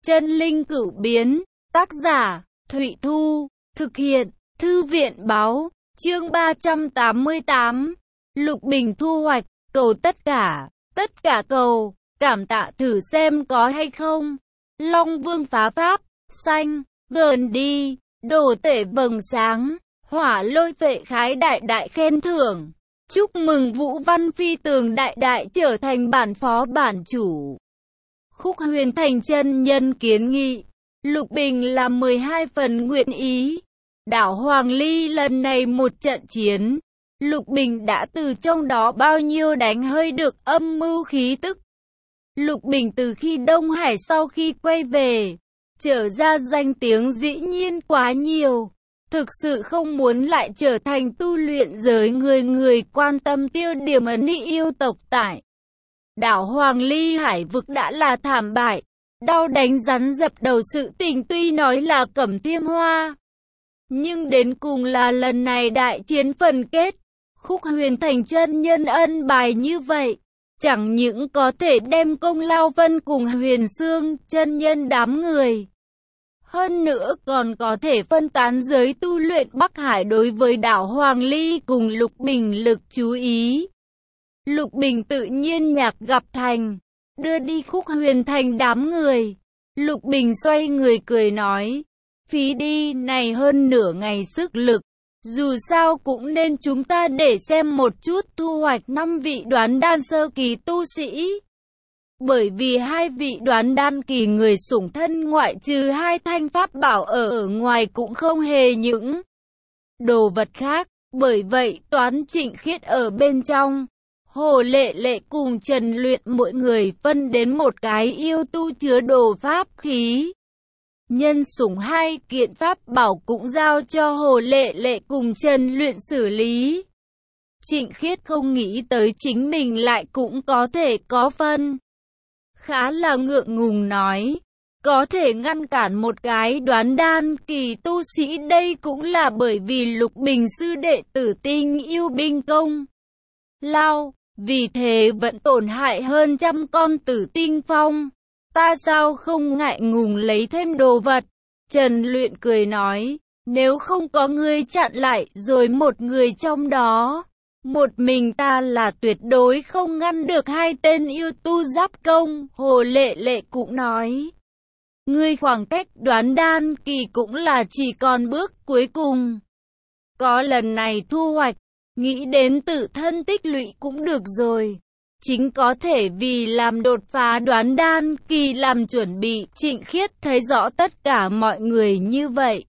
Chân linh cửu biến, tác giả, Thụy Thu, thực hiện, Thư viện báo, chương 388, Lục Bình thu hoạch, cầu tất cả cầu, cảm tạ thử xem có hay không. Long Vương phá pháp, xanh, gần đi, đồ tể vầng sáng, hỏa lôi vệ khái đại đại khen thưởng. Chúc mừng Vũ Văn Phi Tường đại đại trở thành bản phó bản chủ. Khúc Huyền Thành chân nhân kiến nghị, Lục Bình làm 12 phần nguyện ý. Đảo Hoàng Ly lần này một trận chiến, Lục Bình đã từ trong đó bao nhiêu đánh hơi được âm mưu khí tức. Lục Bình từ khi Đông Hải sau khi quay về, trở ra danh tiếng dĩ nhiên quá nhiều. Thực sự không muốn lại trở thành tu luyện giới người quan tâm tiêu điểm ấn ý yêu tộc tại. Đảo Hoàng Ly hải vực đã là thảm bại, đau đánh rắn dập đầu sự tình tuy nói là Cẩm Tiêm Hoa. Nhưng đến cùng là lần này đại chiến phần kết, Khúc Huyền Thành chân nhân ân bài như vậy. Chẳng những có thể đem công lao vân cùng Huyền Xương chân nhân đám người. Hơn nữa còn có thể phân tán giới tu luyện Bắc Hải đối với đảo Hoàng Ly cùng Lục Bình lực chú ý. Lục Bình tự nhiên nhạc gặp thành, đưa đi Khúc Huyền Thành đám người. Lục Bình xoay người cười nói, phí đi này hơn nửa ngày sức lực. Dù sao cũng nên chúng ta để xem một chút thu hoạch 5 vị đoán đan sơ kỳ tu sĩ. Bởi vì 2 vị đoán đan kỳ người sủng thân ngoại trừ 2 thanh pháp bảo ở ngoài cũng không hề những đồ vật khác. Bởi vậy Toán Trịnh Khiết ở bên trong. Hồ Lệ Lệ cùng Trần Luyện mỗi người phân đến một cái yêu tu chứa đồ pháp khí. Nhân sủng 2 kiện pháp bảo cũng giao cho Hồ Lệ Lệ cùng Trần Luyện xử lý. Trịnh Khiết không nghĩ tới chính mình lại cũng có thể có phân. Khá là ngượng ngùng nói, có thể ngăn cản một cái đoán đan kỳ tu sĩ đây cũng là bởi vì Lục Bình sư đệ tử tinh yêu binh công lao, vì thế vẫn tổn hại hơn 100 con tử tinh phong. Ta sao không ngại ngùng lấy thêm đồ vật? Trần Luyện cười nói, nếu không có người chặn lại rồi một người trong đó, một mình ta là tuyệt đối không ngăn được 2 tên yêu tu giáp công. Hồ Lệ Lệ cũng nói, ngươi khoảng cách đoán đan kỳ cũng là chỉ còn bước cuối cùng. Có lần này thu hoạch, nghĩ đến tự thân tích lũy cũng được rồi. Chính có thể vì làm đột phá đoán đan kỳ làm chuẩn bị. Trịnh Khiết thấy rõ tất cả mọi người như vậy,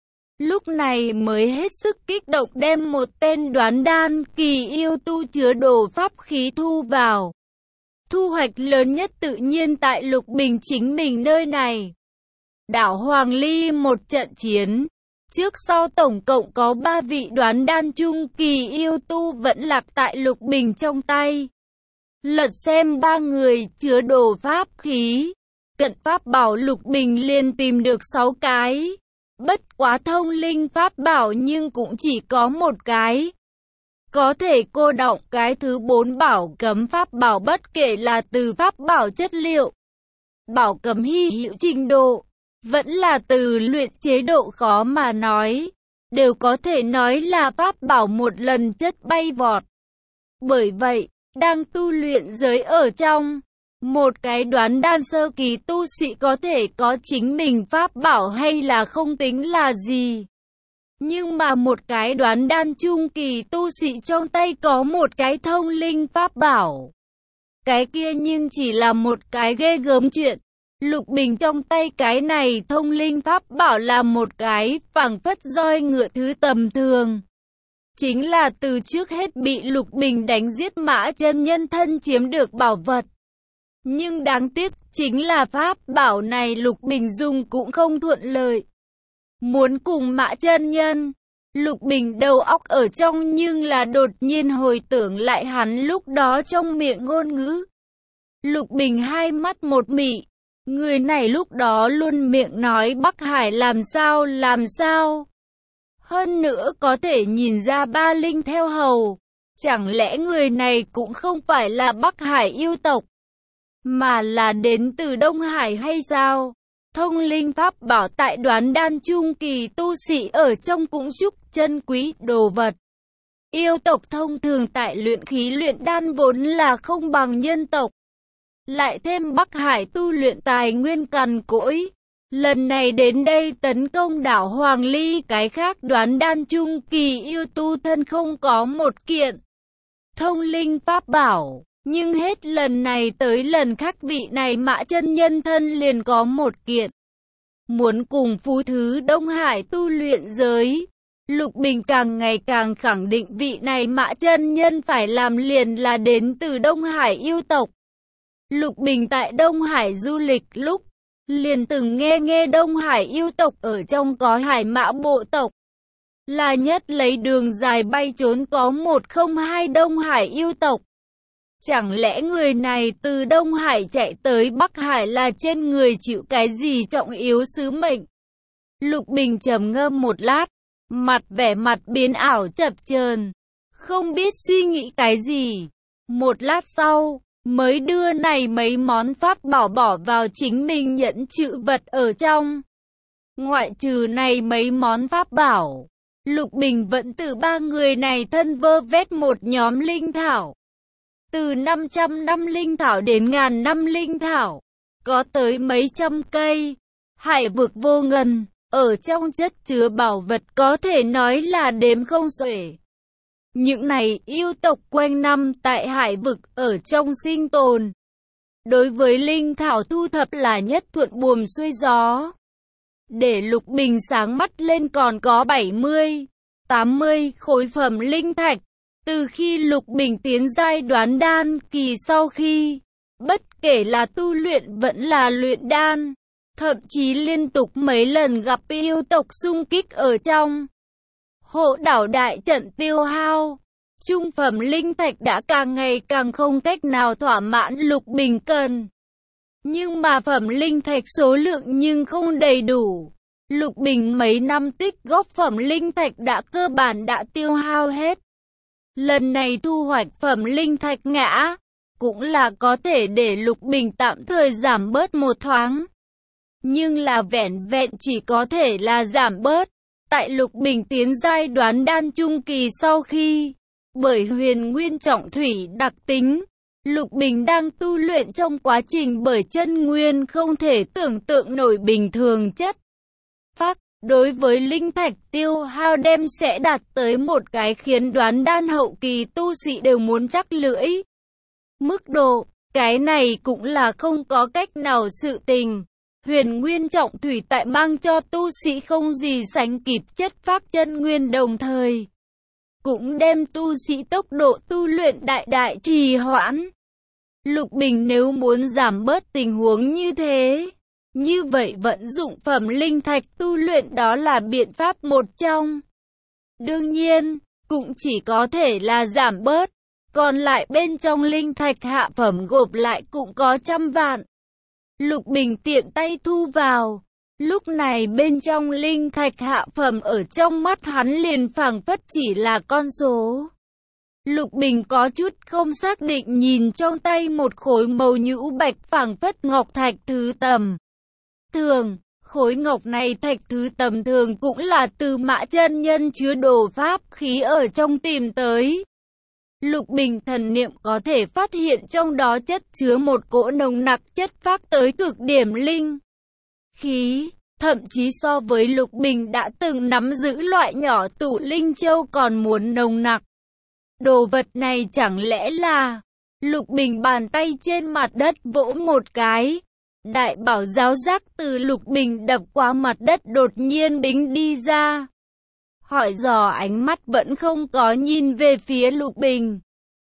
lúc này mới hết sức kích động đem một tên đoán đan kỳ yêu tu chứa đồ pháp khí thu vào. Thu hoạch lớn nhất tự nhiên tại Lục Bình chính mình nơi này. Đảo Hoàng Ly một trận chiến, trước sau tổng cộng có 3 vị đoán đan trung kỳ yêu tu vẫn lạc tại Lục Bình trong tay. Lật xem 3 người chứa đồ pháp khí, cận pháp bảo Lục Bình liền tìm được 6 cái. Bất quá thông linh pháp bảo nhưng cũng chỉ có 1 cái. Có thể cô đọng cái thứ 4 bảo cấm pháp bảo bất kể là từ pháp bảo chất liệu, bảo cấm hy hữu trình độ, vẫn là từ luyện chế độ khó mà nói, đều có thể nói là pháp bảo một lần chất bay vọt. Bởi vậy, đang tu luyện giới ở trong, một cái đoán đan sơ kỳ tu sĩ có thể có chính mình pháp bảo hay là không tính là gì. Nhưng mà một cái đoán đan trung kỳ tu sĩ trong tay có một cái thông linh pháp bảo, cái kia nhưng chỉ là một cái ghê gớm chuyện. Lục Bình trong tay cái này thông linh pháp bảo là một cái phảng phất roi ngựa thứ tầm thường. Chính là từ trước hết bị Lục Bình đánh giết Mã chân nhân thân chiếm được bảo vật. Nhưng đáng tiếc chính là pháp bảo này Lục Bình dùng cũng không thuận lợi. Muốn cùng Mã chân nhân, Lục Bình đầu óc ở trong nhưng là đột nhiên hồi tưởng lại hắn lúc đó trong miệng ngôn ngữ. Lục Bình hai mắt một mị, người này lúc đó luôn miệng nói Bắc Hải làm sao. Hơn nữa có thể nhìn ra ba linh theo hầu. Chẳng lẽ người này cũng không phải là Bắc Hải yêu tộc, mà là đến từ Đông Hải hay sao? Thông linh pháp bảo tại Đoán Đan trung kỳ tu sĩ ở trong cũng chúc chân quý đồ vật. Yêu tộc thông thường tại luyện khí luyện đan vốn là không bằng nhân tộc. Lại thêm Bắc Hải tu luyện tài nguyên cằn cỗi. Lần này đến đây tấn công đảo Hoàng Ly, cái khác Đoán Đan trung kỳ yêu tu thân không có một kiện thông linh pháp bảo. Nhưng hết lần này tới lần khác vị này Mã chân nhân thân liền có một kiện. Muốn cùng phú thứ Đông Hải tu luyện giới, Lục Bình càng ngày càng khẳng định vị này Mã chân nhân phải làm liền là đến từ Đông Hải yêu tộc. Lục Bình tại Đông Hải du lịch lúc, liền từng nghe Đông Hải yêu tộc ở trong có Hải Mã bộ tộc. Là nhất lấy đường dài bay trốn có 102 Đông Hải yêu tộc. Chẳng lẽ người này từ Đông Hải chạy tới Bắc Hải là trên người chịu cái gì trọng yếu sứ mệnh? Lục Bình trầm ngâm một lát, vẻ mặt biến ảo chập chờn, không biết suy nghĩ cái gì. Một lát sau, mới đưa này mấy món pháp bảo bỏ vào chính mình nhẫn chữ vật ở trong. Ngoại trừ này mấy món pháp bảo, Lục Bình vẫn từ ba người này thân vơ vét một nhóm linh thảo. Từ 500 năm linh thảo đến ngàn năm linh thảo, có tới mấy trăm cây. Hải vực vô ngần, ở trong chất chứa bảo vật có thể nói là đếm không xuể. Những này yêu tộc quanh năm tại hải vực ở trong sinh tồn. Đối với linh thảo thu thập là nhất thuận buồm xuôi gió. Để Lục Bình sáng mắt lên còn có 70, 80 khối phẩm linh thạch. Từ khi Lục Bình tiến giai Đoán Đan kỳ sau khi, bất kể là tu luyện vẫn là luyện đan, thậm chí liên tục mấy lần gặp yêu tộc xung kích ở trong hộ đảo đại trận tiêu hao, trung phẩm linh thạch đã càng ngày càng không cách nào thỏa mãn Lục Bình cần. Nhưng mà phẩm linh thạch số lượng nhưng không đầy đủ. Lục Bình mấy năm tích góp phẩm linh thạch đã cơ bản đã tiêu hao hết. Lần này thu hoạch phẩm linh thạch ngã, cũng là có thể để Lục Bình tạm thời giảm bớt một thoáng. Nhưng là vẹn vẹn chỉ có thể là giảm bớt. Tại Lục Bình tiến giai Đoán Đan trung kỳ sau khi, bởi huyền nguyên trọng thủy đặc tính, Lục Bình đang tu luyện trong quá trình bởi chân nguyên không thể tưởng tượng nổi bình thường chất phác. Đối với linh thạch tiêu hao đem sẽ đạt tới một cái khiến Đoán Đan hậu kỳ tu sĩ đều muốn chắc lưỡi. Mức độ, cái này cũng là không có cách nào sự tình. Huyền nguyên trọng thủy tại mang cho tu sĩ không gì sánh kịp chất phác chân nguyên, đồng thời cũng đem tu sĩ tốc độ tu luyện đại trì hoãn. Lục Bình nếu muốn giảm bớt tình huống như thế, như vậy vận dụng phẩm linh thạch tu luyện đó là biện pháp một trong. Đương nhiên, cũng chỉ có thể là giảm bớt, còn lại bên trong linh thạch hạ phẩm gộp lại cũng có trăm vạn. Lục Bình tiện tay thu vào, lúc này bên trong linh thạch hạ phẩm ở trong mắt hắn liền phảng phất chỉ là con số. Lục Bình có chút không xác định nhìn trong tay một khối màu nhũ bạch phảng phất ngọc thạch thứ tầm thường. Khối ngọc này thạch thứ tầm thường cũng là từ Mã chân nhân chứa đồ pháp khí ở trong tìm tới. Lục Bình thần niệm có thể phát hiện trong đó chất chứa một cỗ nồng nặc chất phác tới cực điểm linh khí, thậm chí so với Lục Bình đã từng nắm giữ loại nhỏ tụ linh châu còn muốn nồng nặc. Đồ vật này chẳng lẽ là... Lục Bình bàn tay trên mặt đất vỗ một cái. Đại bảo giáo giác từ Lục Bình đập qua mặt đất đột nhiên bính đi ra. Hỏi dò ánh mắt vẫn không có nhìn về phía Lục Bình.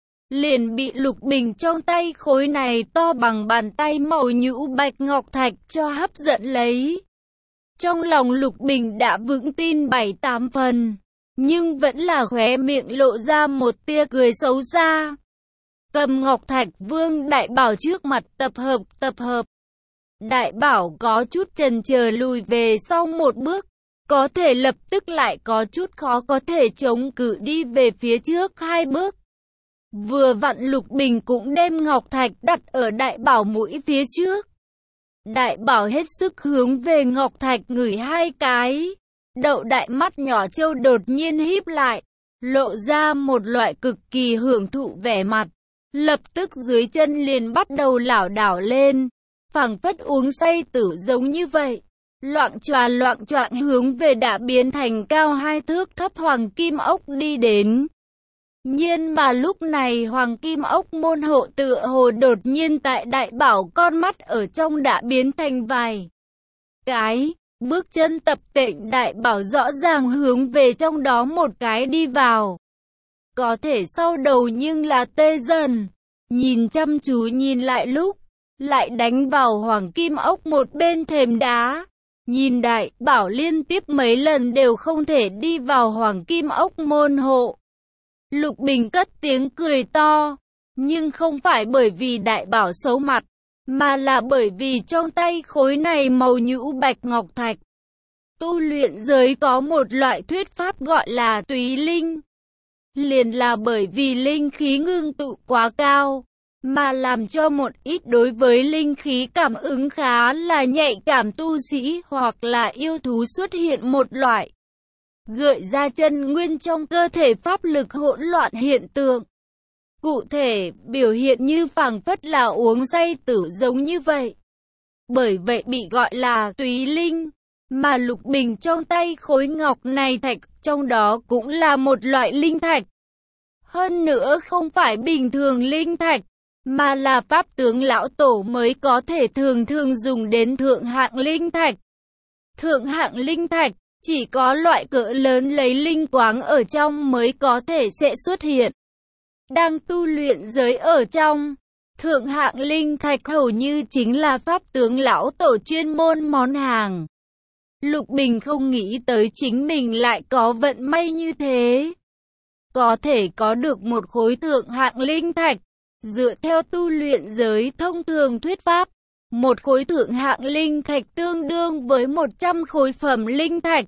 Liền bị Lục Bình trong tay khối này to bằng bàn tay màu nhũ bạch ngọc thạch cho hấp dẫn lấy. Trong lòng Lục Bình đã vững tin 7-8 phần, nhưng vẫn là khóe miệng lộ ra một tia cười xấu xa. Cầm ngọc thạch vương đại bảo trước mặt tập hợp. Đại bảo có chút chần chờ lùi về sau một bước, có thể lập tức lại có chút khó có thể chống cự đi về phía trước 2 bước. Vừa vặn Lục Bình cũng đem ngọc thạch đặt ở đại bảo mũi phía trước. Đại Bảo hết sức hướng về ngọc thạch ngửi hai cái. Đậu đại mắt nhỏ trâu đột nhiên híp lại, lộ ra một loại cực kỳ hưởng thụ vẻ mặt. Lập tức dưới chân liền bắt đầu lảo đảo lên, phảng phất uống say tử giống như vậy. Loạng choạng hướng về đã biến thành cao 2 thước thấp hoàng kim ốc đi đến. Nhưng mà lúc này hoàng kim ốc môn hộ tựa hồ đột nhiên tại Đại Bảo con mắt ở trong đã biến thành vài cái. Bước chân tập tễnh, Đại Bảo rõ ràng hướng về trong đó một cái đi vào. Có thể sau đầu nhưng là tê dần. Nhìn chăm chú nhìn lại lúc, lại đánh vào hoàng kim ốc một bên thềm đá. Nhìn Đại Bảo liên tiếp mấy lần đều không thể đi vào hoàng kim ốc môn hộ. Lục Bình cất tiếng cười to, nhưng không phải bởi vì Đại Bảo xấu mặt, mà là bởi vì trong tay khối này màu nhũ bạch ngọc thạch. Tu luyện giới có một loại thuyết pháp gọi là túy linh. Liền là bởi vì linh khí ngưng tụ quá cao, mà làm cho một ít đối với linh khí cảm ứng khá là nhạy cảm tu sĩ hoặc là yêu thú xuất hiện một loại gợi ra chân nguyên trong cơ thể pháp lực hỗn loạn hiện tượng. Cụ thể, biểu hiện như phảng phất là uống say tử giống như vậy. Bởi vậy bị gọi là túy linh, mà Lục Bình trong tay khối ngọc này thạch, trong đó cũng là một loại linh thạch. Hơn nữa không phải bình thường linh thạch, mà là pháp tướng lão tổ mới có thể thường dùng đến thượng hạng linh thạch. Thượng hạng linh thạch, chỉ có loại cỡ lớn lấy linh quáng ở trong mới có thể sẽ xuất hiện. Đang tu luyện giới ở trong, thượng hạng linh thạch hầu như chính là pháp tướng lão tổ chuyên môn món hàng. Lục Bình không nghĩ tới chính mình lại có vận may như thế. Có thể có được một khối thượng hạng linh thạch. Dựa theo tu luyện giới thông thường thuyết pháp, một khối thượng hạng linh thạch tương đương với 100 khối phẩm linh thạch.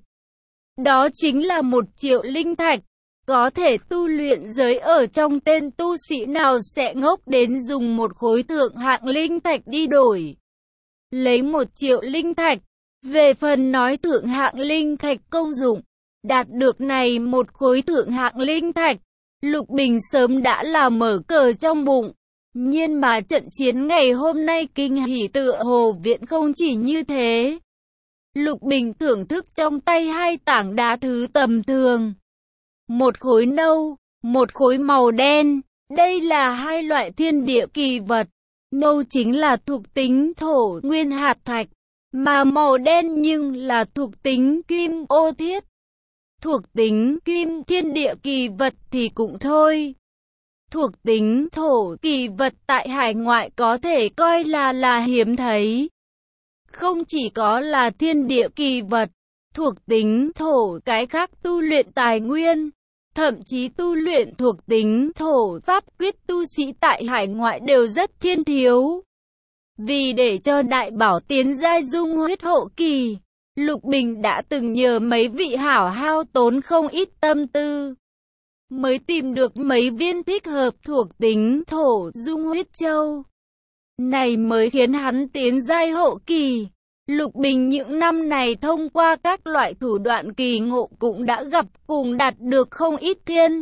Đó chính là 1 triệu linh thạch. Có thể tu luyện giới ở trong tên tu sĩ nào sẽ ngốc đến dùng một khối thượng hạng linh thạch đi đổi lấy 1 triệu linh thạch. Về phần nói thượng hạng linh thạch công dụng, đạt được này một khối thượng hạng linh thạch, Lục Bình sớm đã là mở cờ trong bụng. Nhưng mà trận chiến ngày hôm nay kinh hỉ tựa hồ viện không chỉ như thế. Lục Bình thưởng thức trong tay 2 tảng đá thứ tầm thường. Một khối nâu, một khối màu đen. Đây là 2 loại thiên địa kỳ vật. Nâu chính là thuộc tính thổ nguyên hạt thạch, mà màu đen nhưng là thuộc tính kim ô thiết. Thuộc tính kim thiên địa kỳ vật thì cũng thôi. Thuộc tính thổ kỳ vật tại hải ngoại có thể coi là hiếm thấy. Không chỉ có là thiên địa kỳ vật, thuộc tính thổ cái khác tu luyện tài nguyên, thậm chí tu luyện thuộc tính thổ pháp quyết tu sĩ tại hải ngoại đều rất thiên thiếu. Vì để cho Đại Bảo tiến giai dung huyết hậu kỳ, Lục Bình đã từng nhờ mấy vị hảo hao tốn không ít tâm tư, mới tìm được mấy viên thích hợp thuộc tính thổ dung huyết châu. Này mới khiến hắn tiến giai hậu kỳ. Lục Bình những năm này thông qua các loại thủ đoạn kỳ ngộ cũng đã gặp cùng đạt được không ít thiên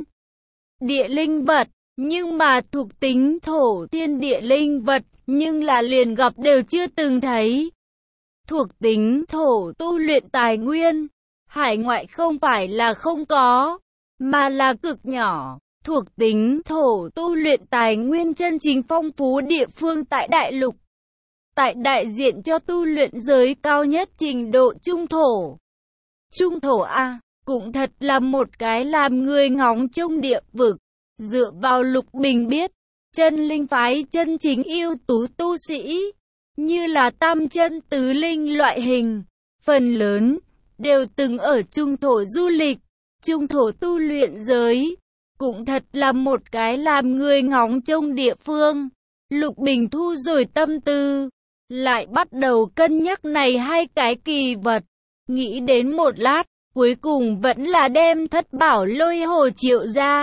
địa linh vật, nhưng mà thuộc tính thổ thiên địa linh vật nhưng là liền gặp đều chưa từng thấy. Thuộc tính thổ tu luyện tài nguyên, hải ngoại không phải là không có, mà là cực nhỏ. Thuộc tính thổ tu luyện tài nguyên chân chính phong phú địa phương tại đại lục. Tại đại diện cho tu luyện giới cao nhất trình độ trung thổ. Trung thổ A, cũng thật là một cái làm người ngóng trông địa vực. Dựa vào Lục Bình biết, chân linh phái chân chính yêu tú tu sĩ, như là tam chân tứ linh loại hình, phần lớn đều từng ở trung thổ du lịch. Trung thổ tu luyện giới, cũng thật là một cái làm người ngóng trông địa phương. Lục Bình thu rồi tâm tư, lại bắt đầu cân nhắc này 2 cái kỳ vật. Nghĩ đến một lát, cuối cùng vẫn là đem Thất Bảo Lôi Hồ triệu ra.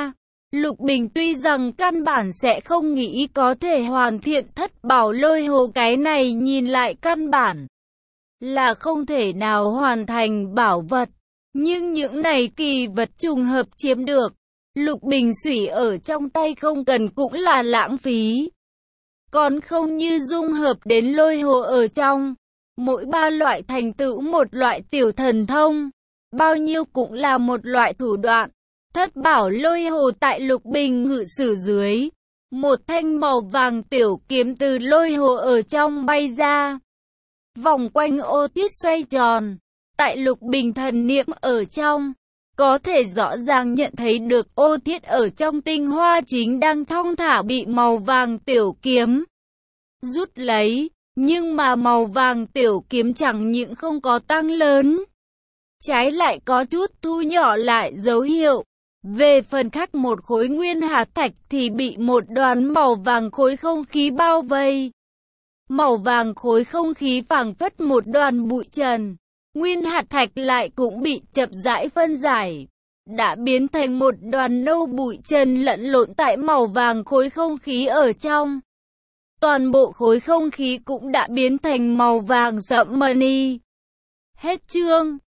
Lục Bình tuy rằng căn bản sẽ không nghĩ có thể hoàn thiện thất bảo lôi hồ, cái này nhìn lại căn bản là không thể nào hoàn thành bảo vật. Nhưng những này kỳ vật trùng hợp chiếm được, Lục Bình xủy ở trong tay không cần cũng là lãng phí. Còn không như dung hợp đến lôi hồ ở trong, mỗi 3 loại thành tựu một loại tiểu thần thông, bao nhiêu cũng là một loại thủ đoạn. Thất bảo lôi hồ tại Lục Bình ngự sử dưới, một thanh màu vàng tiểu kiếm từ lôi hồ ở trong bay ra, vòng quanh ô tiết xoay tròn. Tại Lục Bình thần niệm ở trong, có thể rõ ràng nhận thấy được ô thiết ở trong tinh hoa chính đang thong thả bị màu vàng tiểu kiếm rút lấy. Nhưng mà màu vàng tiểu kiếm chẳng những không có tăng lớn, trái lại có chút thu nhỏ lại dấu hiệu. Về phần khác, một khối nguyên hạt thạch thì bị một đoàn màu vàng khối không khí bao vây. Màu vàng khối không khí phảng phất một đoàn bụi trần. Nguyên hạt thạch lại cũng bị chậm rãi phân giải, đã biến thành một đoàn nâu bụi trần lẫn lộn tại màu vàng khối không khí ở trong. Toàn bộ khối không khí cũng đã biến thành màu vàng sẫm mani. Hết chương.